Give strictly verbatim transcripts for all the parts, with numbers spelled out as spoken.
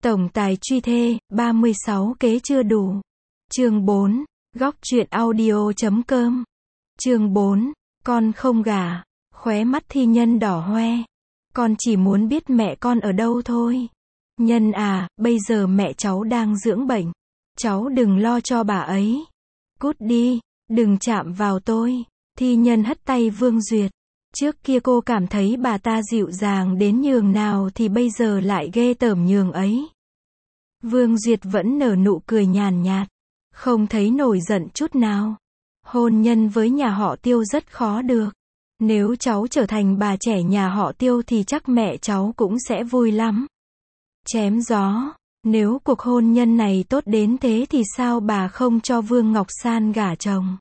Tổng tài truy thê, ba mươi sáu kế chưa đủ. Chương bốn, góc truyện audio chấm com. Chương bốn, con không gả. Khóe mắt Thi Nhân đỏ hoe. Con chỉ muốn biết mẹ con ở đâu thôi. Nhân à, bây giờ mẹ cháu đang dưỡng bệnh. Cháu đừng lo cho bà ấy. Cút đi, đừng chạm vào tôi. Thi Nhân hất tay Vương Duyệt. Trước kia cô cảm thấy bà ta dịu dàng đến nhường nào thì bây giờ lại ghê tởm nhường ấy. Vương Duyệt vẫn nở nụ cười nhàn nhạt, không thấy nổi giận chút nào. Hôn nhân với nhà họ Tiêu rất khó được. Nếu cháu trở thành bà trẻ nhà họ Tiêu thì chắc mẹ cháu cũng sẽ vui lắm. Chém gió, nếu cuộc hôn nhân này tốt đến thế thì sao bà không cho Vương Ngọc San gả chồng?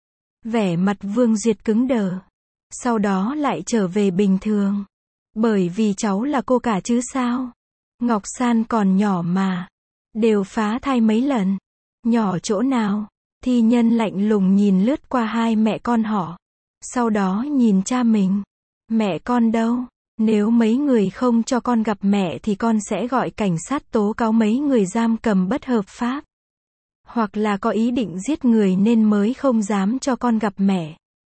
Vẻ mặt Vương Duyệt cứng đờ. Sau đó lại trở về bình thường. Bởi vì cháu là cô cả chứ sao? Ngọc San còn nhỏ mà. Đều phá thai mấy lần. Nhỏ chỗ nào? Thi Nhân lạnh lùng nhìn lướt qua hai mẹ con họ. Sau đó nhìn cha mình. Mẹ con đâu? Nếu mấy người không cho con gặp mẹ thì con sẽ gọi cảnh sát tố cáo mấy người giam cầm bất hợp pháp. Hoặc là có ý định giết người nên mới không dám cho con gặp mẹ.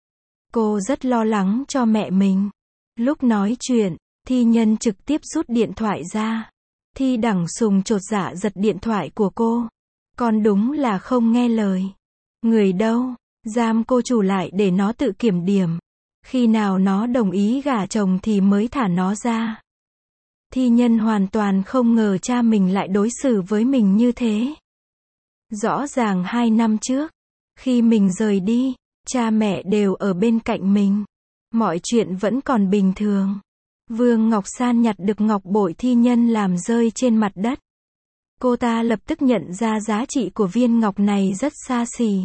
Cô rất lo lắng cho mẹ mình. Lúc nói chuyện, Thi Nhân trực tiếp rút điện thoại ra. Thi Đẳng Sùng chột dạ giật điện thoại của cô. Con đúng là không nghe lời. Người đâu? Giam cô chủ lại để nó tự kiểm điểm. Khi nào nó đồng ý gả chồng thì mới thả nó ra. Thi Nhân hoàn toàn không ngờ cha mình lại đối xử với mình như thế. Rõ ràng hai năm trước, khi mình rời đi, cha mẹ đều ở bên cạnh mình. Mọi chuyện vẫn còn bình thường. Vương Ngọc San nhặt được ngọc bội Thi Nhân làm rơi trên mặt đất. Cô ta lập tức nhận ra giá trị của viên ngọc này rất xa xỉ.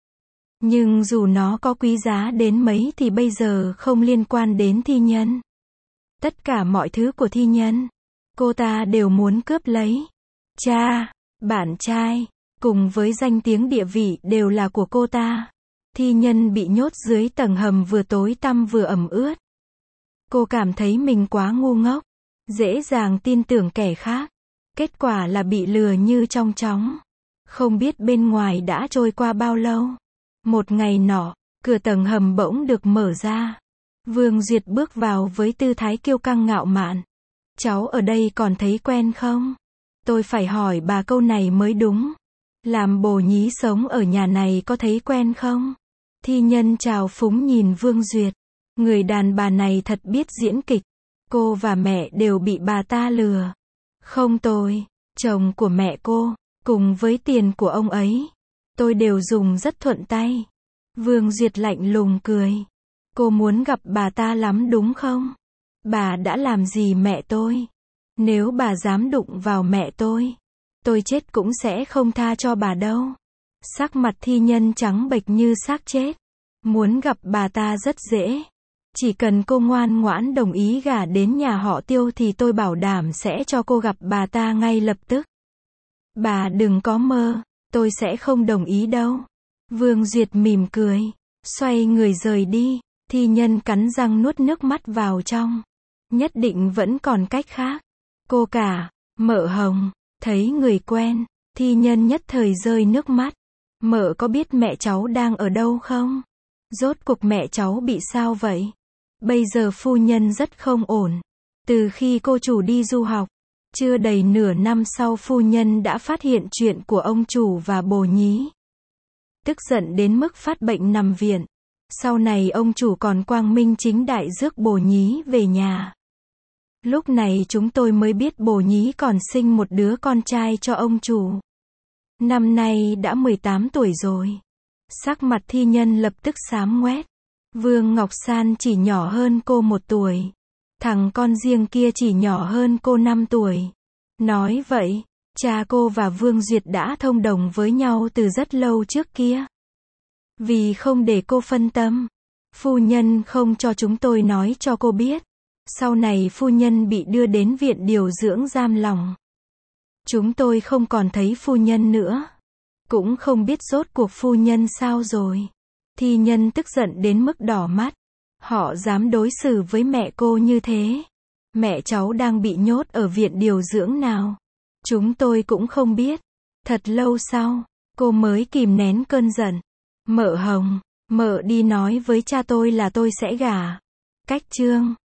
Nhưng dù nó có quý giá đến mấy thì bây giờ không liên quan đến Thi Nhân. Tất cả mọi thứ của Thi Nhân, cô ta đều muốn cướp lấy. Cha, bạn trai, cùng với danh tiếng địa vị đều là của cô ta. Thi Nhân bị nhốt dưới tầng hầm vừa tối tăm vừa ẩm ướt. Cô cảm thấy mình quá ngu ngốc, dễ dàng tin tưởng kẻ khác. Kết quả là bị lừa như trong chóng. Không biết bên ngoài đã trôi qua bao lâu. Một ngày nọ, cửa tầng hầm bỗng được mở ra. Vương Duyệt bước vào với tư thái kiêu căng ngạo mạn. Cháu ở đây còn thấy quen không? Tôi phải hỏi bà câu này mới đúng. Làm bồ nhí sống ở nhà này có thấy quen không? Thi Nhân trào phúng nhìn Vương Duyệt. Người đàn bà này thật biết diễn kịch. Cô và mẹ đều bị bà ta lừa. Không tôi, chồng của mẹ cô, cùng với tiền của ông ấy, tôi đều dùng rất thuận tay. Vương Duyệt lạnh lùng cười. Cô muốn gặp bà ta lắm đúng không? Bà đã làm gì mẹ tôi? Nếu bà dám đụng vào mẹ tôi, tôi chết cũng sẽ không tha cho bà đâu. Sắc mặt Thi Nhân trắng bệch như xác chết. Muốn gặp bà ta rất dễ. Chỉ cần cô ngoan ngoãn đồng ý gả đến nhà họ Tiêu thì tôi bảo đảm sẽ cho cô gặp bà ta ngay lập tức. Bà đừng có mơ, tôi sẽ không đồng ý đâu. Vương Duyệt mỉm cười, xoay người rời đi. Thi Nhân cắn răng nuốt nước mắt vào trong. Nhất định vẫn còn cách khác. Cô cả, mợ Hồng, thấy người quen, Thi Nhân nhất thời rơi nước mắt. Mợ có biết mẹ cháu đang ở đâu không? Rốt cuộc mẹ cháu bị sao vậy? Bây giờ phu nhân rất không ổn. Từ khi cô chủ đi du học, chưa đầy nửa năm sau phu nhân đã phát hiện chuyện của ông chủ và bồ nhí. Tức giận đến mức phát bệnh nằm viện. Sau này ông chủ còn quang minh chính đại rước bồ nhí về nhà. Lúc này chúng tôi mới biết bồ nhí còn sinh một đứa con trai cho ông chủ. Năm nay đã mười tám tuổi rồi. Sắc mặt Thi Nhân lập tức xám ngoét. Vương Ngọc San chỉ nhỏ hơn cô một tuổi. Thằng con riêng kia chỉ nhỏ hơn cô năm tuổi. Nói vậy, cha cô và Vương Duyệt đã thông đồng với nhau từ rất lâu trước kia. Vì không để cô phân tâm, phu nhân không cho chúng tôi nói cho cô biết. Sau này phu nhân bị đưa đến viện điều dưỡng giam lòng. Chúng tôi không còn thấy phu nhân nữa. Cũng không biết rốt cuộc phu nhân sao rồi. Thi Nhân tức giận đến mức đỏ mắt. Họ dám đối xử với mẹ cô như thế. Mẹ cháu đang bị nhốt ở viện điều dưỡng nào? Chúng tôi cũng không biết. Thật lâu sau, cô mới kìm nén cơn giận. Mợ Hồng, mợ đi nói với cha tôi là tôi sẽ gả. Cách chương